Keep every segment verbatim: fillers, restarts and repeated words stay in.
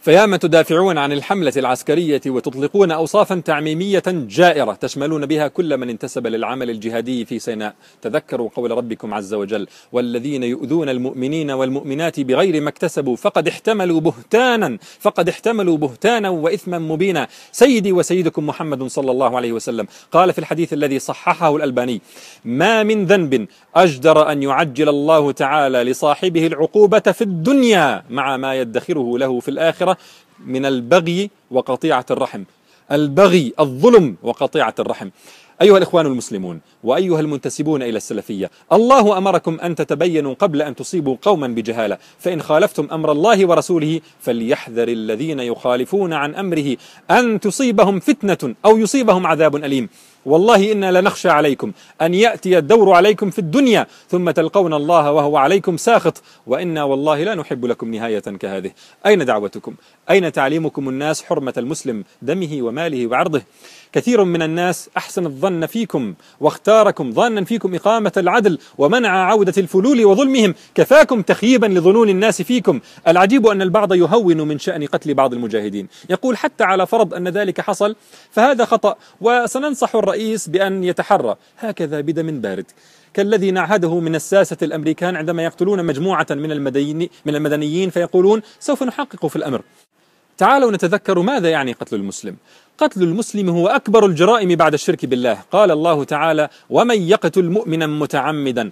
فيا من تدافعون عن الحملة العسكرية وتطلقون أوصافا تعميمية جائرة تشملون بها كل من انتسب للعمل الجهادي في سيناء، تذكروا قول ربكم عز وجل: والذين يؤذون المؤمنين والمؤمنات بغير ما اكتسبوا فقد احتملوا بهتانا فقد احتملوا بهتانا وإثما مبينا. سيدي وسيدكم محمد صلى الله عليه وسلم قال في الحديث الذي صححه الألباني: ما من ذنب أجدر أن يعجل الله تعالى لصاحبه العقوبة في الدنيا مع ما يدخره له في الآخرة من البغي وقطيعة الرحم. البغي، الظلم وقطيعة الرحم. أيها الإخوان المسلمون وأيها المنتسبون إلى السلفية، الله أمركم أن تتبينوا قبل أن تصيبوا قوما بجهالة، فإن خالفتم أمر الله ورسوله فليحذر الذين يخالفون عن أمره أن تصيبهم فتنة أو يصيبهم عذاب أليم. والله إنا لنخشى عليكم أن يأتي الدور عليكم في الدنيا ثم تلقون الله وهو عليكم ساخط، وإنا والله لا نحب لكم نهاية كهذه. أين دعوتكم؟ أين تعليمكم الناس حرمة المسلم، دمه وماله وعرضه؟ كثير من الناس أحسن الظن فيكم واختاركم ظانا فيكم إقامة العدل ومنع عودة الفلول وظلمهم، كفاكم تخييبا لظنون الناس فيكم. العجيب أن البعض يهون من شأن قتل بعض المجاهدين، يقول حتى على فرض أن ذلك حصل فهذا خطأ، وسننصح الرئيس بأن يتحرى هكذا بدم بارد كالذي نعهده من الساسة الأمريكان عندما يقتلون مجموعة من المدنيين من المدنيين فيقولون سوف نحقق في الأمر. تعالوا نتذكر ماذا يعني قتل المسلم. قتل المسلم هو أكبر الجرائم بعد الشرك بالله. قال الله تعالى: ومن يقتل مؤمنا متعمدا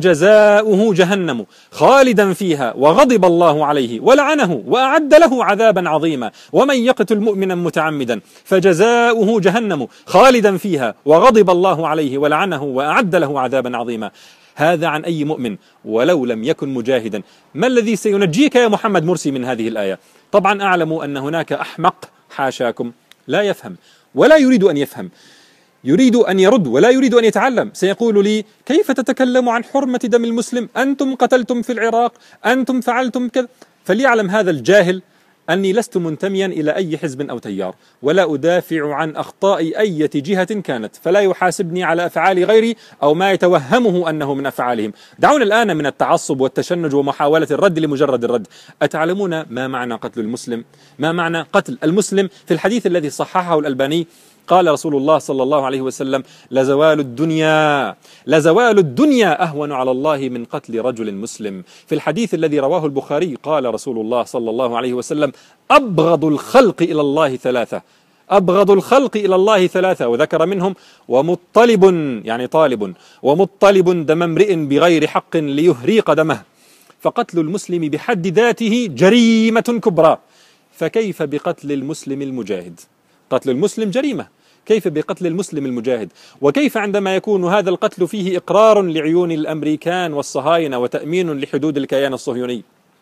فجزاؤه جهنم خالدا فيها وغضب الله عليه ولعنه وأعد له عذابا عظيما. ومن يقتل مؤمنا متعمدا فجزاؤه جهنم خالدا فيها وغضب الله عليه ولعنه وأعد له عذابا عظيما. هذا عن أي مؤمن ولو لم يكن مجاهدا. ما الذي سينجيك يا محمد مرسي من هذه الآية؟ طبعا أعلم أن هناك أحمق حاشاكم لا يفهم ولا يريد أن يفهم، يريد أن يرد ولا يريد أن يتعلم. سيقول لي: كيف تتكلم عن حرمة دم المسلم؟ أنتم قتلتم في العراق، أنتم فعلتم كذا. فليعلم هذا الجاهل أني لست منتميا إلى أي حزب أو تيار، ولا أدافع عن أخطاء أي جهة كانت، فلا يحاسبني على أفعال غيري أو ما يتوهمه أنه من أفعالهم. دعونا الآن من التعصب والتشنج ومحاولة الرد لمجرد الرد. أتعلمون ما معنى قتل المسلم؟ ما معنى قتل المسلم؟ في الحديث الذي صححه الألباني قال رسول الله صلى الله عليه وسلم: لزوال الدنيا لزوال الدنيا أهون على الله من قتل رجل مسلم. في الحديث الذي رواه البخاري قال رسول الله صلى الله عليه وسلم: أبغض الخلق إلى الله ثلاثة أبغض الخلق إلى الله ثلاثة وذكر منهم: ومطلب يعني طالب ومطلب دم امرئ بغير حق ليهريق دمه. فقتل المسلم بحد ذاته جريمة كبرى، فكيف بقتل المسلم المجاهد؟ قتل المسلم جريمة، كيف بقتل المسلم المجاهد؟ وكيف عندما يكون هذا القتل فيه إقرار لعيون الأمريكان والصهاينة وتأمين لحدود الكيان الصهيوني؟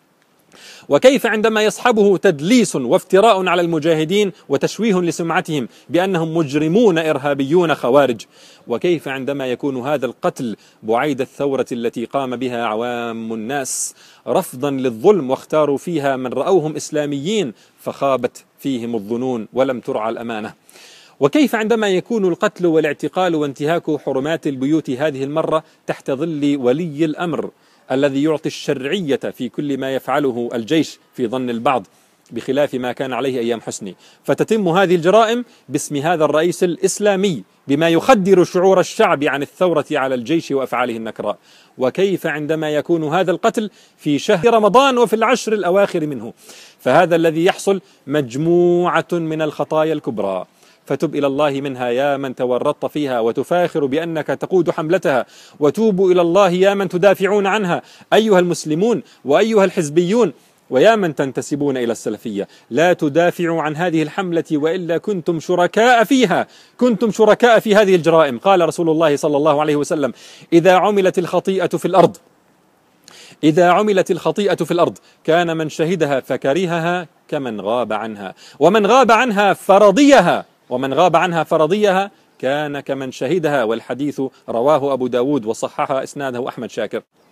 وكيف عندما يصحبه تدليس وافتراء على المجاهدين وتشويه لسمعتهم بأنهم مجرمون إرهابيون خوارج؟ وكيف عندما يكون هذا القتل بعيد الثورة التي قام بها عوام الناس رفضا للظلم واختاروا فيها من رأوهم إسلاميين فخابت فيهم الظنون ولم ترعى الأمانة؟ وكيف عندما يكون القتل والاعتقال وانتهاك حرمات البيوت هذه المرة تحت ظل ولي الأمر الذي يعطي الشرعية في كل ما يفعله الجيش في ظن البعض بخلاف ما كان عليه أيام حسني، فتتم هذه الجرائم باسم هذا الرئيس الإسلامي بما يخدر شعور الشعب عن الثورة على الجيش وأفعاله النكراء؟ وكيف عندما يكون هذا القتل في شهر رمضان وفي العشر الأواخر منه؟ فهذا الذي يحصل مجموعة من الخطايا الكبرى، فتب إلى الله منها يا من تورطت فيها وتفاخر بأنك تقود حملتها، وتوبوا إلى الله يا من تدافعون عنها أيها المسلمون وأيها الحزبيون ويا من تنتسبون إلى السلفية. لا تدافعوا عن هذه الحملة وإلا كنتم شركاء فيها كنتم شركاء في هذه الجرائم. قال رسول الله صلى الله عليه وسلم: إذا عملت الخطيئة في الأرض إذا عملت الخطيئة في الأرض كان من شهدها فكرهها كمن غاب عنها، ومن غاب عنها فرضيها ومن غاب عنها فرضيها كان كمن شهدها. والحديث رواه أبو داود وصحح إسناده أحمد شاكر.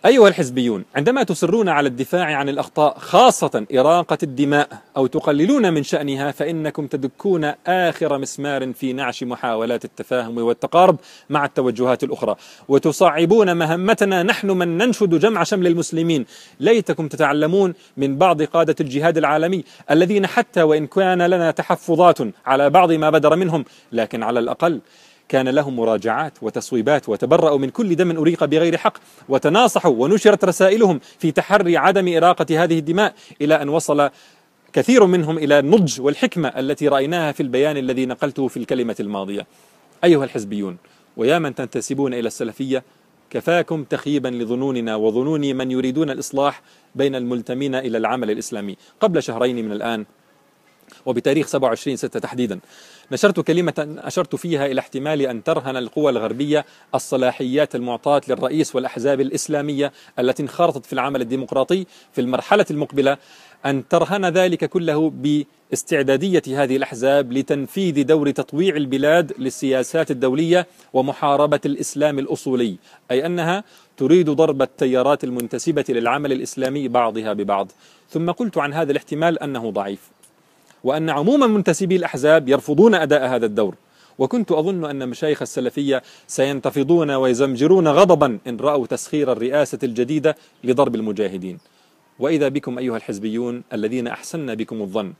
أيها الحزبيون، عندما تصرون على الدفاع عن الأخطاء خاصة إراقة الدماء أو تقللون من شأنها، فإنكم تدكون آخر مسمار في نعش محاولات التفاهم والتقارب مع التوجهات الأخرى، وتصعبون مهمتنا نحن من ننشد جمع شمل المسلمين. ليتكم تتعلمون من بعض قادة الجهاد العالمي الذين حتى وإن كان لنا تحفظات على بعض ما بدر منهم، لكن على الأقل كان لهم مراجعات وتصويبات، وتبرأوا من كل دم أريق بغير حق، وتناصحوا ونشرت رسائلهم في تحري عدم إراقة هذه الدماء، إلى أن وصل كثير منهم إلى النضج والحكمة التي رأيناها في البيان الذي نقلته في الكلمة الماضية. أيها الحزبيون، ويا من تنتسبون إلى السلفية، كفاكم تخييبا لظنوننا وظنون من يريدون الإصلاح بين الملتمين إلى العمل الإسلامي. قبل شهرين من الآن، وبتاريخ سبعة وعشرين ستة تحديدا، نشرت كلمة أشرت فيها إلى احتمال أن ترهن القوى الغربية الصلاحيات المعطاة للرئيس والأحزاب الإسلامية التي انخرطت في العمل الديمقراطي في المرحلة المقبلة، أن ترهن ذلك كله باستعدادية هذه الأحزاب لتنفيذ دور تطويع البلاد للسياسات الدولية ومحاربة الإسلام الأصولي، أي أنها تريد ضرب التيارات المنتسبة للعمل الإسلامي بعضها ببعض. ثم قلت عن هذا الاحتمال أنه ضعيف، وأن عموما منتسبي الأحزاب يرفضون أداء هذا الدور، وكنت أظن أن مشايخ السلفية سينتفضون ويزمجرون غضبا إن رأوا تسخير الرئاسة الجديدة لضرب المجاهدين. وإذا بكم أيها الحزبيون الذين أحسن بكم الظن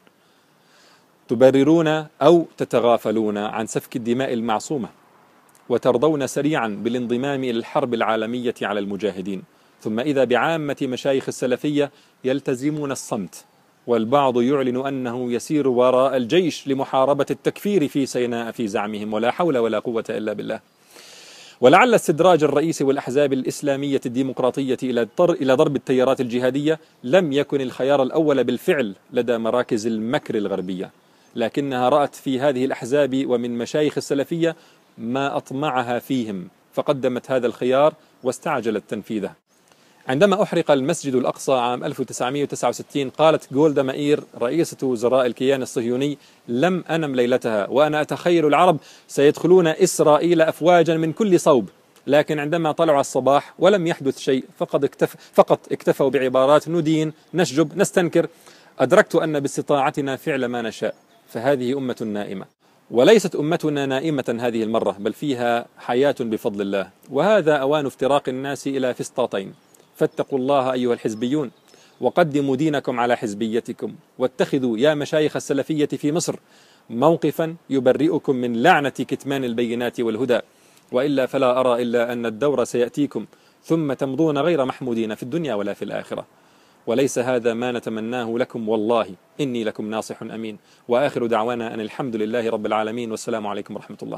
تبررون أو تتغافلون عن سفك الدماء المعصومة، وترضون سريعا بالانضمام إلى الحرب العالمية على المجاهدين، ثم إذا بعامة مشايخ السلفية يلتزمون الصمت، والبعض يعلن أنه يسير وراء الجيش لمحاربة التكفير في سيناء في زعمهم، ولا حول ولا قوة إلا بالله. ولعل استدراج الرئيس والأحزاب الإسلامية الديمقراطية إلى ضرب التيارات الجهادية لم يكن الخيار الأول بالفعل لدى مراكز المكر الغربية، لكنها رأت في هذه الأحزاب ومن مشايخ السلفية ما أطمعها فيهم، فقدمت هذا الخيار واستعجلت تنفيذه. عندما أحرق المسجد الأقصى عام ألف وتسعمئة وتسعة وستين، قالت جولدا مائير رئيسة وزراء الكيان الصهيوني: لم أنم ليلتها وأنا أتخيل العرب سيدخلون إسرائيل أفواجا من كل صوب، لكن عندما طلع الصباح ولم يحدث شيء، فقد اكتف فقط اكتفوا بعبارات ندين، نشجب، نستنكر، أدركت أن باستطاعتنا فعل ما نشاء، فهذه أمة نائمة. وليست أمتنا نائمة هذه المرة، بل فيها حياة بفضل الله، وهذا أوان افتراق الناس إلى فسطاطين. فاتقوا الله أيها الحزبيون، وقدموا دينكم على حزبيتكم، واتخذوا يا مشايخ السلفية في مصر موقفا يبرئكم من لعنة كتمان البينات والهدى، وإلا فلا أرى إلا أن الدور سيأتيكم ثم تمضون غير محمودين في الدنيا ولا في الآخرة، وليس هذا ما نتمناه لكم، والله إني لكم ناصح أمين. وآخر دعوانا أن الحمد لله رب العالمين، والسلام عليكم ورحمة الله.